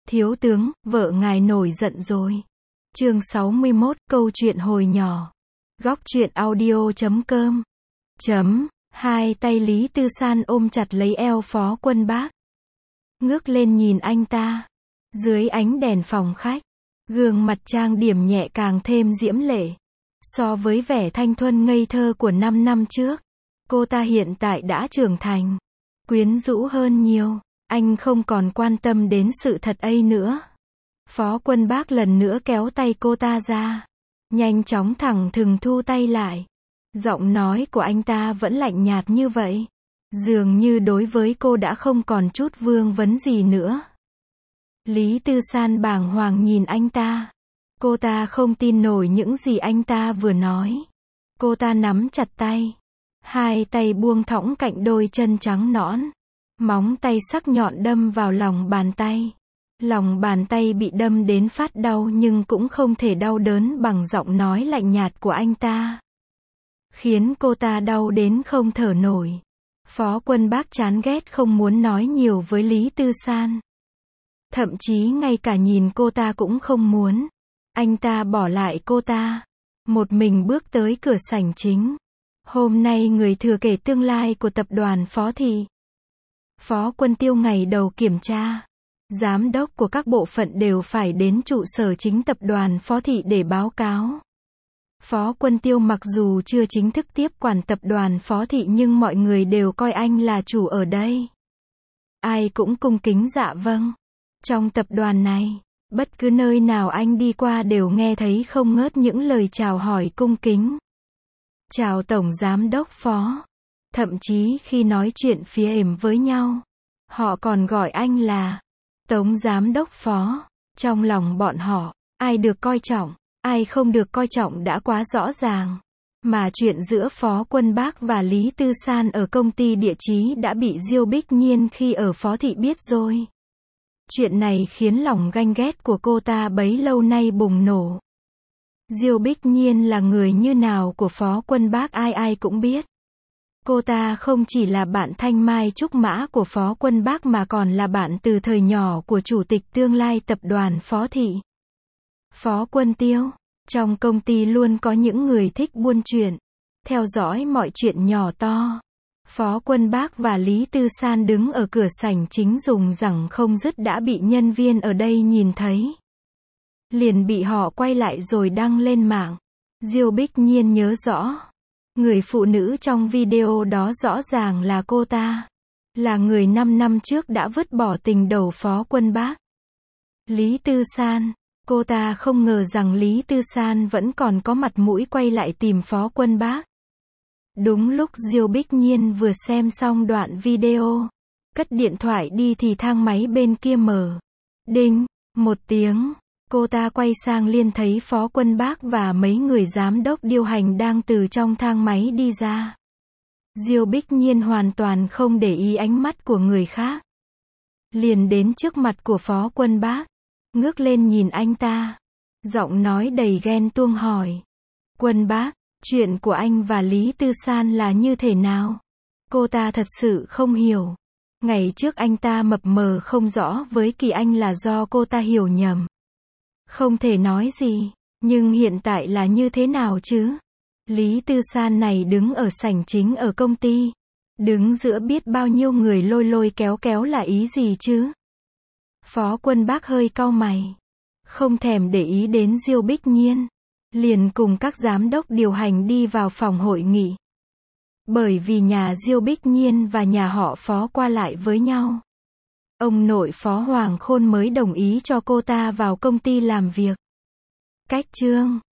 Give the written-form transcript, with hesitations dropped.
Thiếu tướng, vợ ngài nổi giận rồi. Chương 61, câu chuyện hồi nhỏ. Góc truyện audio.com. Hai tay Lý Tư San ôm chặt lấy eo Phó Quân Bác. Ngước lên nhìn anh ta. Dưới ánh đèn phòng khách, gương mặt trang điểm nhẹ càng thêm diễm lệ. So với vẻ thanh thuần ngây thơ của 5 năm trước, cô ta hiện tại đã trưởng thành, quyến rũ hơn nhiều. Anh không còn quan tâm đến sự thật ấy nữa. Phó Quân Bác lần nữa kéo tay cô ta ra, nhanh chóng thẳng thừng thu tay lại. Giọng nói của anh ta vẫn lạnh nhạt như vậy, dường như đối với cô đã không còn chút vương vấn gì nữa. Lý Tư San bàng hoàng nhìn anh ta. Cô ta không tin nổi những gì anh ta vừa nói. Cô ta nắm chặt tay, hai tay buông thõng cạnh đôi chân trắng nõn. Móng tay sắc nhọn đâm vào lòng bàn tay. Lòng bàn tay bị đâm đến phát đau nhưng cũng không thể đau đớn bằng giọng nói lạnh nhạt của anh ta, khiến cô ta đau đến không thở nổi. Phó Quân Bác chán ghét không muốn nói nhiều với Lý Tư San. Thậm chí ngay cả nhìn cô ta cũng không muốn. Anh ta bỏ lại cô ta, một mình bước tới cửa sảnh chính. Hôm nay người thừa kế tương lai của tập đoàn Phó Thị, Phó Quân Tiêu ngày đầu kiểm tra, giám đốc của các bộ phận đều phải đến trụ sở chính tập đoàn Phó Thị để báo cáo. Phó Quân Tiêu mặc dù chưa chính thức tiếp quản tập đoàn Phó Thị nhưng mọi người đều coi anh là chủ ở đây. Ai cũng cung kính dạ vâng. Trong tập đoàn này, bất cứ nơi nào anh đi qua đều nghe thấy không ngớt những lời chào hỏi cung kính. Chào Tổng Giám đốc Phó. Thậm chí khi nói chuyện phía êm với nhau, họ còn gọi anh là Tống Giám đốc Phó. Trong lòng bọn họ, ai được coi trọng, ai không được coi trọng đã quá rõ ràng. Mà chuyện giữa Phó Quân Bác và Lý Tư San ở công ty địa chí đã bị Diêu Bích Nhiên khi ở Phó Thị biết rồi. Chuyện này khiến lòng ganh ghét của cô ta bấy lâu nay bùng nổ. Diêu Bích Nhiên là người như nào của Phó Quân Bác ai ai cũng biết. Cô ta không chỉ là bạn thanh mai trúc mã của Phó Quân Bác mà còn là bạn từ thời nhỏ của chủ tịch tương lai tập đoàn Phó Thị, Phó Quân Tiêu. Trong công ty luôn có những người thích buôn chuyện, theo dõi mọi chuyện nhỏ to. Phó Quân Bác và Lý Tư San đứng ở cửa sảnh chính dùng rằng không dứt đã bị nhân viên ở đây nhìn thấy. Liền bị họ quay lại rồi đăng lên mạng. Diêu Bích Nhiên nhớ rõ. Người phụ nữ trong video đó rõ ràng là cô ta. Là người 5 năm trước đã vứt bỏ tình đầu Phó Quân Bác. Lý Tư San. Cô ta không ngờ rằng Lý Tư San vẫn còn có mặt mũi quay lại tìm Phó Quân Bác. Đúng lúc Diêu Bích Nhiên vừa xem xong đoạn video, cất điện thoại đi thì thang máy bên kia mở. Đinh, một tiếng. Cô ta quay sang liền thấy Phó Quân Bác và mấy người giám đốc điều hành đang từ trong thang máy đi ra. Diêu Bích Nhiên hoàn toàn không để ý ánh mắt của người khác. Liền đến trước mặt của Phó Quân Bác, ngước lên nhìn anh ta. Giọng nói đầy ghen tuông hỏi. Quân Bác, chuyện của anh và Lý Tư San là như thế nào? Cô ta thật sự không hiểu. Ngày trước anh ta mập mờ không rõ với Kỳ Anh là do cô ta hiểu nhầm. Không thể nói gì. Nhưng hiện tại là như thế nào chứ? Lý Tư San này đứng ở sảnh chính ở công ty. Đứng giữa biết bao nhiêu người lôi lôi kéo kéo là ý gì chứ? Phó Quân Bác hơi cau mày. Không thèm để ý đến Diêu Bích Nhiên. Liền cùng các giám đốc điều hành đi vào phòng hội nghị. Bởi vì nhà Diêu Bích Nhiên và nhà họ Phó qua lại với nhau, ông nội Phó Hoàng Khôn mới đồng ý cho cô ta vào công ty làm việc. Cách chương